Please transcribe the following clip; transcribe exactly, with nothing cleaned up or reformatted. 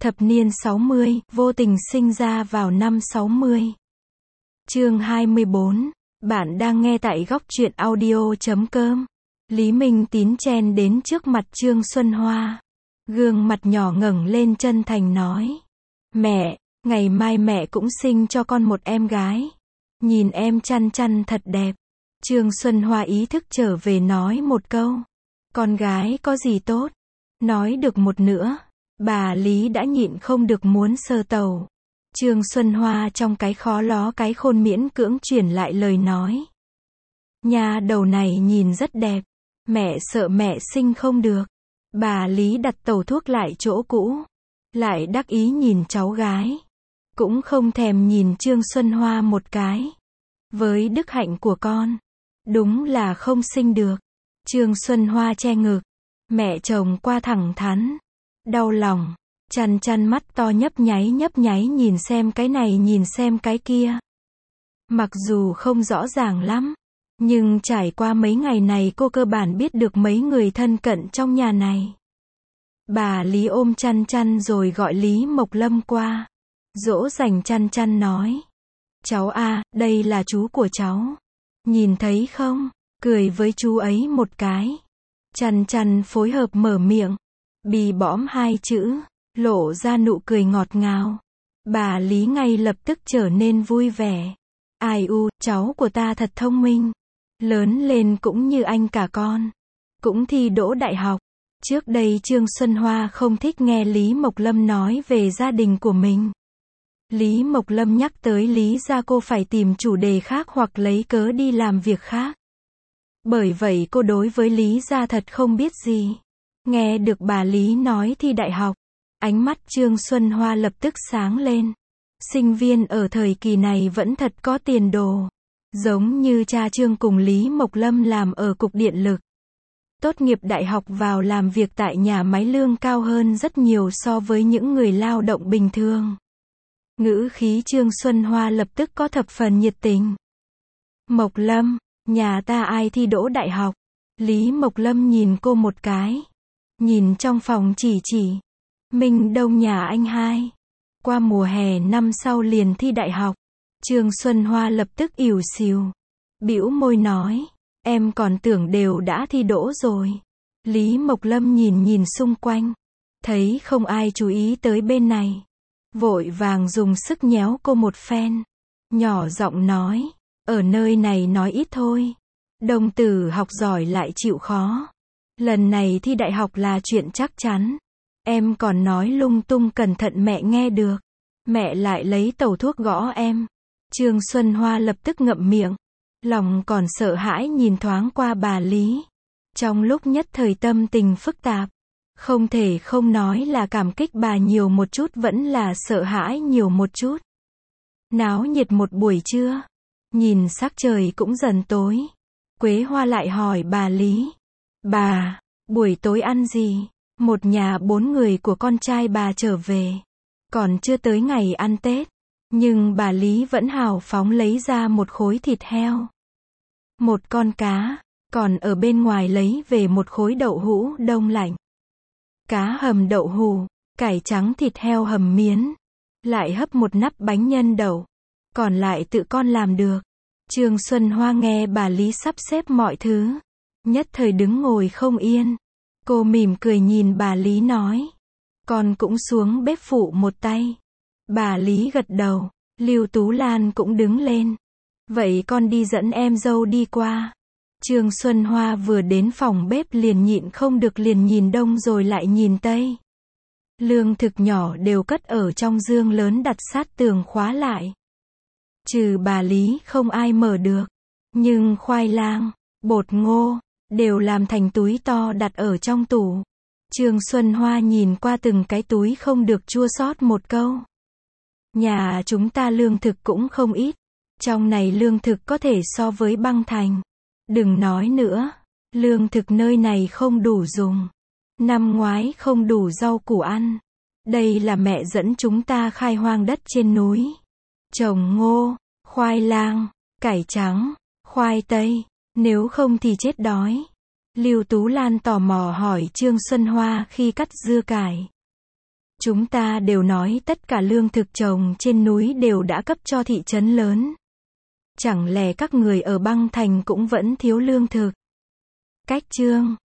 Thập niên sáu mươi, vô tình sinh ra vào năm sáu mươi. Chương hai mươi bốn. Bạn đang nghe tại góc truyện audio chấm com. Lý Minh Tín chen đến trước mặt Trương Xuân Hoa. Gương mặt nhỏ ngẩng lên chân thành nói. Mẹ, ngày mai mẹ cũng sinh cho con một em gái. Nhìn em chăn chăn thật đẹp. Trương Xuân Hoa ý thức trở về nói một câu. Con gái có gì tốt? Nói được một nữa. Bà Lý đã nhịn không được muốn sờ tàu. Trương Xuân Hoa trong cái khó ló cái khôn miễn cưỡng chuyển lại lời nói. Nhà đầu này nhìn rất đẹp. Mẹ sợ mẹ sinh không được. Bà Lý đặt tàu thuốc lại chỗ cũ. Lại đắc ý nhìn cháu gái. Cũng không thèm nhìn Trương Xuân Hoa một cái. Với đức hạnh của con. Đúng là không sinh được. Trương Xuân Hoa che ngực. Mẹ chồng qua thẳng thắn. Đau lòng. Chăn chăn mắt to nhấp nháy nhấp nháy nhìn xem cái này nhìn xem cái kia. Mặc dù không rõ ràng lắm. Nhưng trải qua mấy ngày này cô cơ bản biết được mấy người thân cận trong nhà này. Bà Lý ôm chăn chăn rồi gọi Lý Mộc Lâm qua. Dỗ dành chăn chăn nói. Cháu a, đây là chú của cháu. Nhìn thấy không? Cười với chú ấy một cái. Chăn chăn phối hợp mở miệng. Bì bõm hai chữ. Lộ ra nụ cười ngọt ngào. Bà Lý ngay lập tức trở nên vui vẻ. Ai u, cháu của ta thật thông minh. Lớn lên cũng như anh cả con. Cũng thi đỗ đại học. Trước đây Trương Xuân Hoa không thích nghe Lý Mộc Lâm nói về gia đình của mình. Lý Mộc Lâm nhắc tới Lý gia cô phải tìm chủ đề khác hoặc lấy cớ đi làm việc khác. Bởi vậy cô đối với Lý gia thật không biết gì. Nghe được bà Lý nói thi đại học. Ánh mắt Trương Xuân Hoa lập tức sáng lên. Sinh viên ở thời kỳ này vẫn thật có tiền đồ. Giống như cha Trương cùng Lý Mộc Lâm làm ở Cục Điện lực. Tốt nghiệp đại học vào làm việc tại nhà máy lương cao hơn rất nhiều so với những người lao động bình thường. Ngữ khí Trương Xuân Hoa lập tức có thập phần nhiệt tình. Mộc Lâm, nhà ta ai thi đỗ đại học? Lý Mộc Lâm nhìn cô một cái. Nhìn trong phòng chỉ chỉ. Minh Đông nhà anh hai. Qua mùa hè năm sau liền thi đại học. Trương Xuân Hoa lập tức ỉu xìu. Bĩu môi nói. Em còn tưởng đều đã thi đỗ rồi. Lý Mộc Lâm nhìn nhìn xung quanh. Thấy không ai chú ý tới bên này. Vội vàng dùng sức nhéo cô một phen. Nhỏ giọng nói. Ở nơi này nói ít thôi. Đồng tử học giỏi lại chịu khó. Lần này thi đại học là chuyện chắc chắn. Em còn nói lung tung cẩn thận mẹ nghe được. Mẹ lại lấy tẩu thuốc gõ em. Trương Xuân Hoa lập tức ngậm miệng. Lòng còn sợ hãi nhìn thoáng qua bà Lý. Trong lúc nhất thời tâm tình phức tạp. Không thể không nói là cảm kích bà nhiều một chút vẫn là sợ hãi nhiều một chút. Náo nhiệt một buổi trưa. Nhìn sắc trời cũng dần tối. Quế Hoa lại hỏi bà Lý. Bà, buổi tối ăn gì? Một nhà bốn người của con trai bà trở về. Còn chưa tới ngày ăn Tết. Nhưng bà Lý vẫn hào phóng lấy ra một khối thịt heo. Một con cá. Còn ở bên ngoài lấy về một khối đậu hũ đông lạnh. Cá hầm đậu hũ. Cải trắng thịt heo hầm miến. Lại hấp một nắp bánh nhân đậu. Còn lại tự con làm được. Trương Xuân Hoa nghe bà Lý sắp xếp mọi thứ. Nhất thời đứng ngồi không yên. Cô mỉm cười nhìn bà Lý nói. Con cũng xuống bếp phụ một tay. Bà Lý gật đầu. Lưu Tú Lan cũng đứng lên. Vậy con đi dẫn em dâu đi qua. Trương Xuân Hoa vừa đến phòng bếp liền nhịn không được liền nhìn đông rồi lại nhìn tây. Lương thực nhỏ đều cất ở trong dương lớn đặt sát tường khóa lại. Trừ bà Lý không ai mở được. Nhưng khoai lang, bột ngô, đều làm thành túi to đặt ở trong tủ. Trương Xuân Hoa nhìn qua từng cái túi không được chua xót một câu. Nhà chúng ta lương thực cũng không ít. Trong này lương thực có thể so với băng thành. Đừng nói nữa. Lương thực nơi này không đủ dùng. Năm ngoái không đủ rau củ ăn. Đây là mẹ dẫn chúng ta khai hoang đất trên núi. Trồng ngô, khoai lang, cải trắng, khoai tây. Nếu không thì chết đói. Lưu Tú Lan tò mò hỏi Trương Xuân Hoa khi cắt dưa cải. Chúng ta đều nói tất cả lương thực trồng trên núi đều đã cấp cho thị trấn lớn. Chẳng lẽ các người ở băng thành cũng vẫn thiếu lương thực? Cách chương